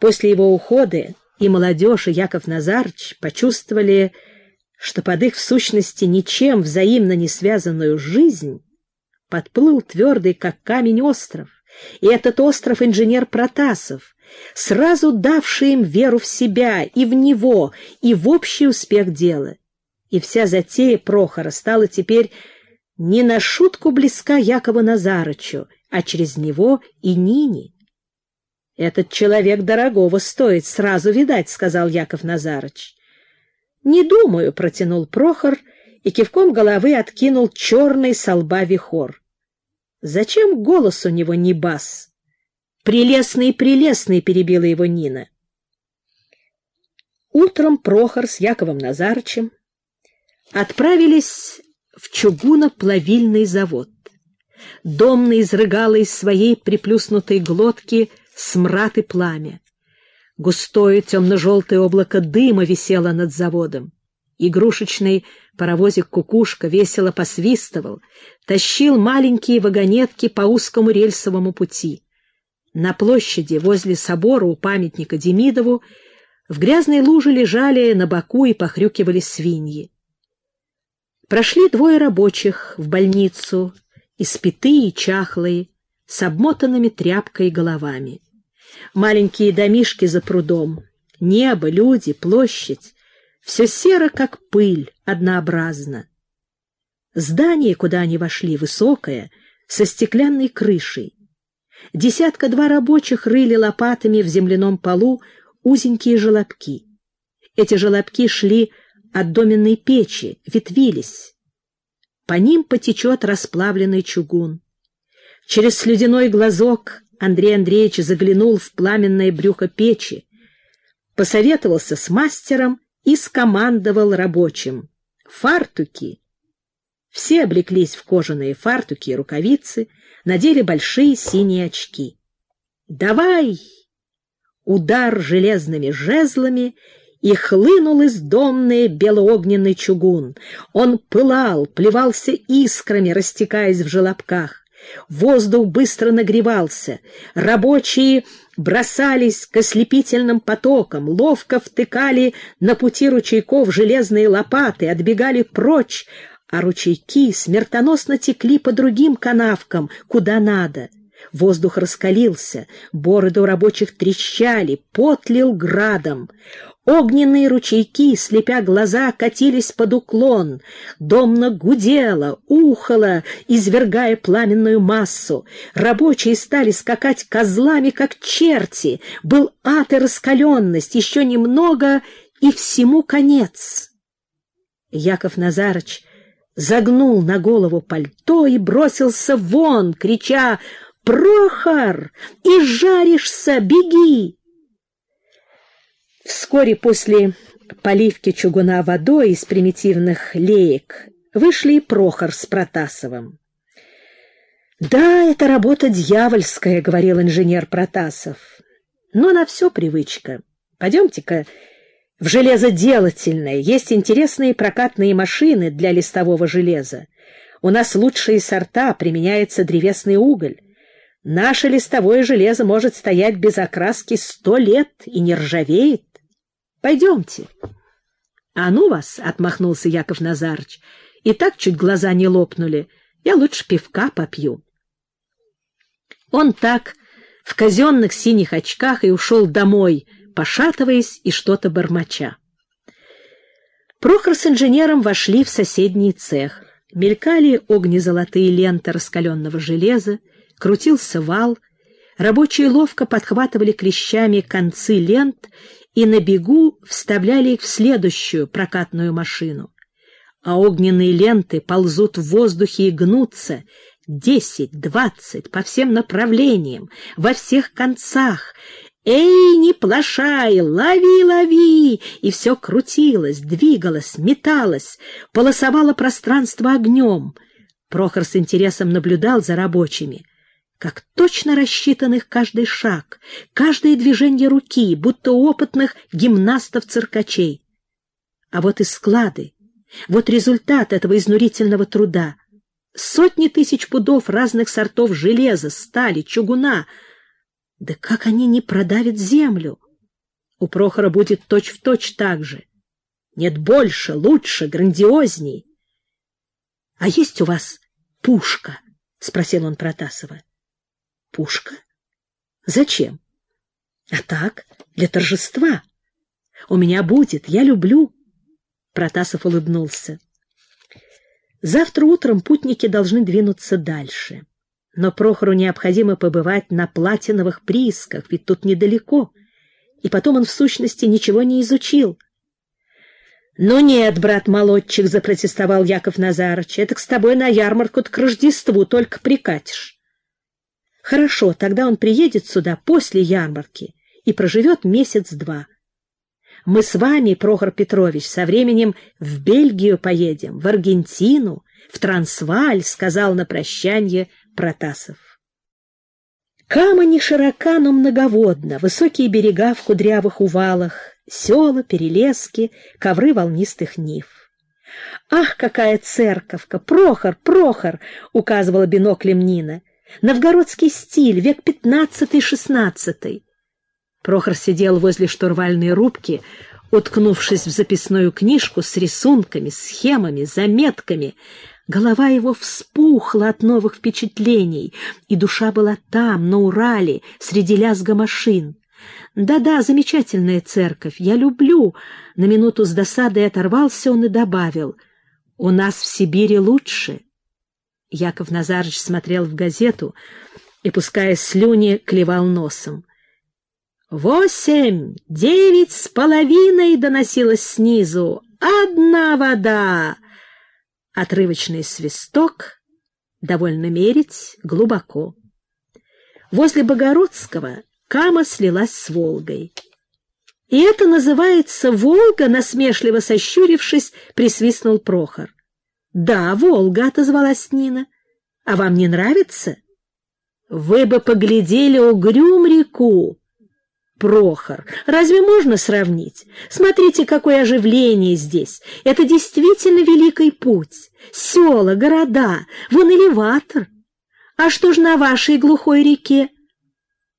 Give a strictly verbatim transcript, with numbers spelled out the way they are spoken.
После его ухода и молодежь, и Яков Назарыч почувствовали, что под их в сущности ничем взаимно не связанную жизнь подплыл твердый, как камень, остров, и этот остров инженер Протасов, сразу давший им веру в себя и в него, и в общий успех дела. И вся затея Прохора стала теперь не на шутку близка Якову Назарычу, а через него и Нине. «Этот человек дорогого стоит, сразу видать», — сказал Яков Назарыч. «Не думаю», — протянул Прохор и кивком головы откинул черный со лба вихор. «Зачем голос у него не бас?» «Прелестный, прелестный», — перебила его Нина. Утром Прохор с Яковом Назарычем отправились в чугуноплавильный завод. Домна изрыгала из своей приплюснутой глотки смрад и пламя. Густое темно-желтое облако дыма висело над заводом. Игрушечный паровозик «Кукушка» весело посвистывал, тащил маленькие вагонетки по узкому рельсовому пути. На площади возле собора у памятника Демидову в грязной луже лежали на боку и похрюкивали свиньи. Прошли двое рабочих в больницу, испитые и чахлые, с обмотанными тряпкой головами. Маленькие домишки за прудом, небо, люди, площадь — все серо, как пыль, однообразно. Здание, куда они вошли, высокое, со стеклянной крышей. Десятка-два рабочих рыли лопатами в земляном полу узенькие желобки. Эти желобки шли от доменной печи, ветвились. По ним потечет расплавленный чугун. Через слюдяной глазок Андрей Андреевич заглянул в пламенное брюхо печи, посоветовался с мастером и скомандовал рабочим: «Фартуки!» Все облеклись в кожаные фартуки и рукавицы, надели большие синие очки. «Давай!» Удар железными жезлами, и хлынул из домны белоогненный чугун. Он пылал, плевался искрами, растекаясь в желобках. Воздух быстро нагревался. Рабочие бросались к ослепительным потокам, ловко втыкали на пути ручейков железные лопаты, отбегали прочь, а ручейки смертоносно текли по другим канавкам, куда надо. Воздух раскалился, бороды у рабочих трещали, пот лил градом. Огненные ручейки, слепя глаза, катились под уклон. Домна гудела, ухала, извергая пламенную массу. Рабочие стали скакать козлами, как черти. Был ад и раскаленность, еще немного, и всему конец. Яков Назарыч загнул на голову пальто и бросился вон, крича: «Прохор, и жаришься, беги!» Вскоре после поливки чугуна водой из примитивных леек вышли и Прохор с Протасовым. «Да, это работа дьявольская», — говорил инженер Протасов. «Но на все привычка. Пойдемте-ка в железоделательное. Есть интересные прокатные машины для листового железа. У нас лучшие сорта, применяется древесный уголь. Наше листовое железо может стоять без окраски сто лет и не ржавеет. Пойдемте». «А ну вас», — отмахнулся Яков Назарыч, — «и так чуть глаза не лопнули. Я лучше пивка попью». Он так в казенных синих очках и ушел домой, пошатываясь и что-то бормоча. Прохор с инженером вошли в соседний цех. Мелькали огнезолотые ленты раскаленного железа, крутился вал, рабочие ловко подхватывали клещами концы лент и на бегу вставляли их в следующую прокатную машину. А огненные ленты ползут в воздухе и гнутся десять, двадцать по всем направлениям, во всех концах. «Эй, не плашай! Лови, лови!» И все крутилось, двигалось, металось, полосовало пространство огнем. Прохор с интересом наблюдал за рабочими. Как точно рассчитан их каждый шаг, каждое движение руки, будто у опытных гимнастов-циркачей. А вот и склады, вот результат этого изнурительного труда. Сотни тысяч пудов разных сортов железа, стали, чугуна. Да как они не продавят землю? У Прохора будет точь-в-точь так же. Нет, больше, лучше, грандиозней. — А есть у вас пушка? — спросил он Протасова. — Пушка? Зачем? — А так, для торжества. У меня будет, я люблю. Протасов улыбнулся. Завтра утром путники должны двинуться дальше. Но Прохору необходимо побывать на Платиновых приисках, ведь тут недалеко. И потом он, в сущности, ничего не изучил. — Ну нет, брат-молодчик, — запротестовал Яков Назарыч, — это с тобой на ярмарку-то к Рождеству только прикатишь. — Хорошо, тогда он приедет сюда после ярмарки и проживет месяц-два. Мы с вами, Прохор Петрович, со временем в Бельгию поедем, в Аргентину, в Трансвааль, — сказал на прощанье Протасов. Кама не широка, но многоводна, высокие берега в кудрявых увалах, села, перелески, ковры волнистых нив. «Ах, какая церковка! Прохор, Прохор!» — указывала биноклем Нина. «Новгородский стиль, век пятнадцатый-шестнадцатый». Прохор сидел возле штурвальной рубки, уткнувшись в записную книжку с рисунками, схемами, заметками. Голова его вспухла от новых впечатлений, и душа была там, на Урале, среди лязга машин. «Да-да, замечательная церковь, я люблю». На минуту с досадой оторвался он и добавил: «У нас в Сибири лучше». Яков Назарыч смотрел в газету и, пуская слюни, клевал носом. «Восемь, девять с половиной!» — доносилось снизу. «Одна вода!» Отрывочный свисток, довольно мерить, глубоко. Возле Богородского Кама слилась с Волгой. «И это называется Волга?» — насмешливо сощурившись, присвистнул Прохор. «Да, Волга», — отозвалась Нина. «А вам не нравится?» «Вы бы поглядели Угрюм-реку!» «Прохор, разве можно сравнить? Смотрите, какое оживление здесь! Это действительно великий путь! Села, города, вон элеватор! А что ж на вашей глухой реке?